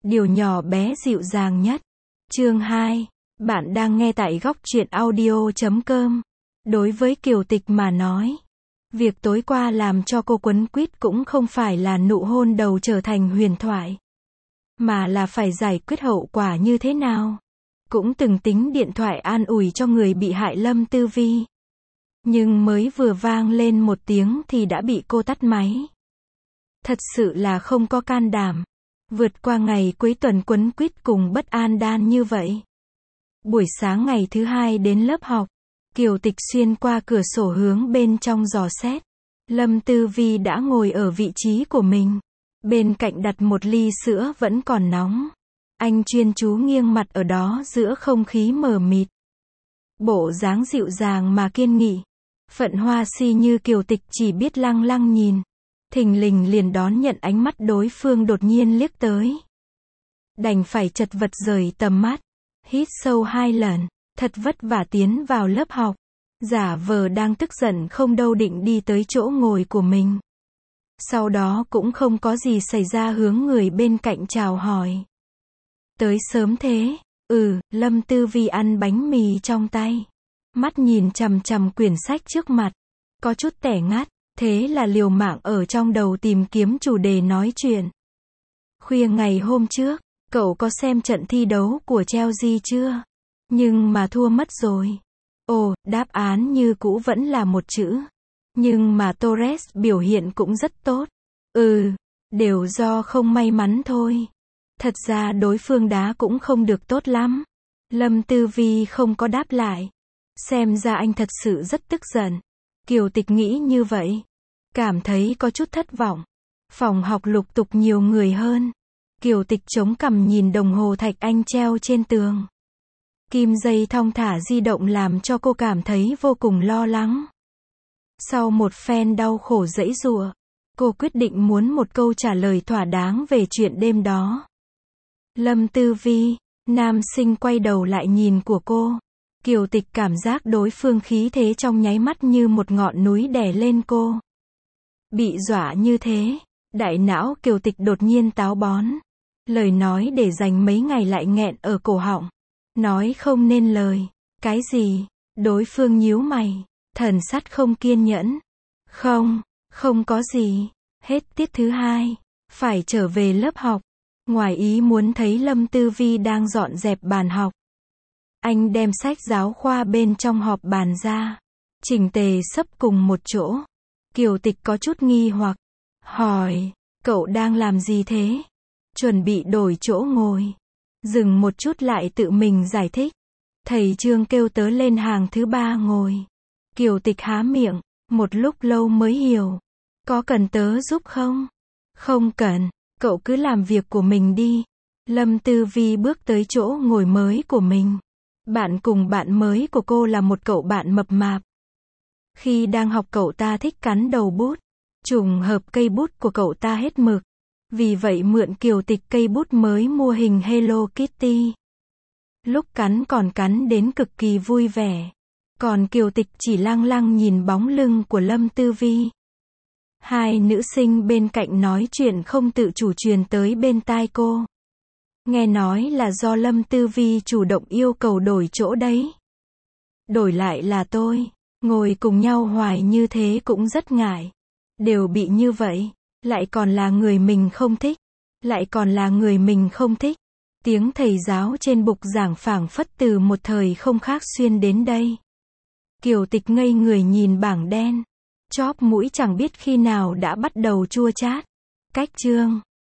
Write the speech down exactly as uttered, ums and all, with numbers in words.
Điều nhỏ bé dịu dàng nhất. Chương hai. Bạn đang nghe tại góc truyện audio chấm com. Đối với Kiều Tịch mà nói, việc tối qua làm cho cô quấn quýt cũng không phải là nụ hôn đầu trở thành huyền thoại, mà là phải giải quyết hậu quả như thế nào. Cũng từng tính điện thoại an ủi cho người bị hại Lâm Tư Vi. Nhưng mới vừa vang lên một tiếng thì đã bị cô tắt máy. Thật sự là không có can đảm. Vượt qua ngày cuối tuần quấn quýt cùng bất an đan như vậy. Buổi sáng ngày thứ hai đến lớp học, Kiều Tịch xuyên qua cửa sổ hướng bên trong dò xét. Lâm Tư Vi đã ngồi ở vị trí của mình. Bên cạnh đặt một ly sữa vẫn còn nóng. Anh chuyên chú nghiêng mặt ở đó giữa không khí mờ mịt. Bộ dáng dịu dàng mà kiên nghị. Phận Hoa Si như Kiều Tịch chỉ biết lăng lăng nhìn. Thình lình liền đón nhận ánh mắt đối phương đột nhiên liếc tới. Đành phải chật vật rời tầm mắt. Hít sâu hai lần. Thật vất vả tiến vào lớp học. Giả vờ đang tức giận không đâu định đi tới chỗ ngồi của mình. Sau đó cũng không có gì xảy ra hướng người bên cạnh chào hỏi. Tới sớm thế. Ừ, Lâm Tư Vi ăn bánh mì trong tay. Mắt nhìn chằm chằm quyển sách trước mặt. Có chút tẻ ngắt. Thế là liều mạng ở trong đầu tìm kiếm chủ đề nói chuyện. Khuya ngày hôm trước, cậu có xem trận thi đấu của Chelsea chưa? Nhưng mà thua mất rồi. Ồ, đáp án như cũ vẫn là một chữ. Nhưng mà Torres biểu hiện cũng rất tốt. Ừ, đều do không may mắn thôi. Thật ra đối phương đá cũng không được tốt lắm. Lâm Tư Vi không có đáp lại. Xem ra anh thật sự rất tức giận. Kiều Tịch nghĩ như vậy. Cảm thấy có chút thất vọng. Phòng học lục tục nhiều người hơn. Kiều Tịch chống cằm nhìn đồng hồ thạch anh treo trên tường. Kim dây thong thả di động làm cho cô cảm thấy vô cùng lo lắng. Sau một phen đau khổ giãy giụa, cô quyết định muốn một câu trả lời thỏa đáng về chuyện đêm đó. Lâm Tư Vi, nam sinh quay đầu lại nhìn của cô. Kiều Tịch cảm giác đối phương khí thế trong nháy mắt như một ngọn núi đè lên cô. Bị dọa như thế, đại não Kiều Tịch đột nhiên táo bón. Lời nói để dành mấy ngày lại nghẹn ở cổ họng. Nói không nên lời. Cái gì? Đối phương nhíu mày. Thần sắc không kiên nhẫn. Không, không có gì. Hết tiết thứ hai. Phải trở về lớp học. Ngoài ý muốn thấy Lâm Tư Vi đang dọn dẹp bàn học. Anh đem sách giáo khoa bên trong họp bàn ra. Chỉnh tề xấp cùng một chỗ. Kiều Tịch có chút nghi hoặc. Hỏi, cậu đang làm gì thế? Chuẩn bị đổi chỗ ngồi. Dừng một chút lại tự mình giải thích. Thầy Trương kêu tớ lên hàng thứ ba ngồi. Kiều Tịch há miệng, một lúc lâu mới hiểu. Có cần tớ giúp không? Không cần, cậu cứ làm việc của mình đi. Lâm Tư Vi bước tới chỗ ngồi mới của mình. Bạn cùng bạn mới của cô là một cậu bạn mập mạp. Khi đang học cậu ta thích cắn đầu bút. Trùng hợp cây bút của cậu ta hết mực. Vì vậy mượn Kiều Tịch cây bút mới mua hình Hello Kitty. Lúc cắn còn cắn đến cực kỳ vui vẻ. Còn Kiều Tịch chỉ lăng lăng nhìn bóng lưng của Lâm Tư Vi. Hai nữ sinh bên cạnh nói chuyện không tự chủ truyền tới bên tai cô. Nghe nói là do Lâm Tư Vi chủ động yêu cầu đổi chỗ đấy. Đổi lại là tôi. Ngồi cùng nhau hoài như thế cũng rất ngại. Đều bị như vậy. Lại còn là người mình không thích. Lại còn là người mình không thích. Tiếng thầy giáo trên bục giảng phảng phất từ một thời không khác xuyên đến đây. Kiều Tịch ngây người nhìn bảng đen. Chóp mũi chẳng biết khi nào đã bắt đầu chua chát. Cách chương.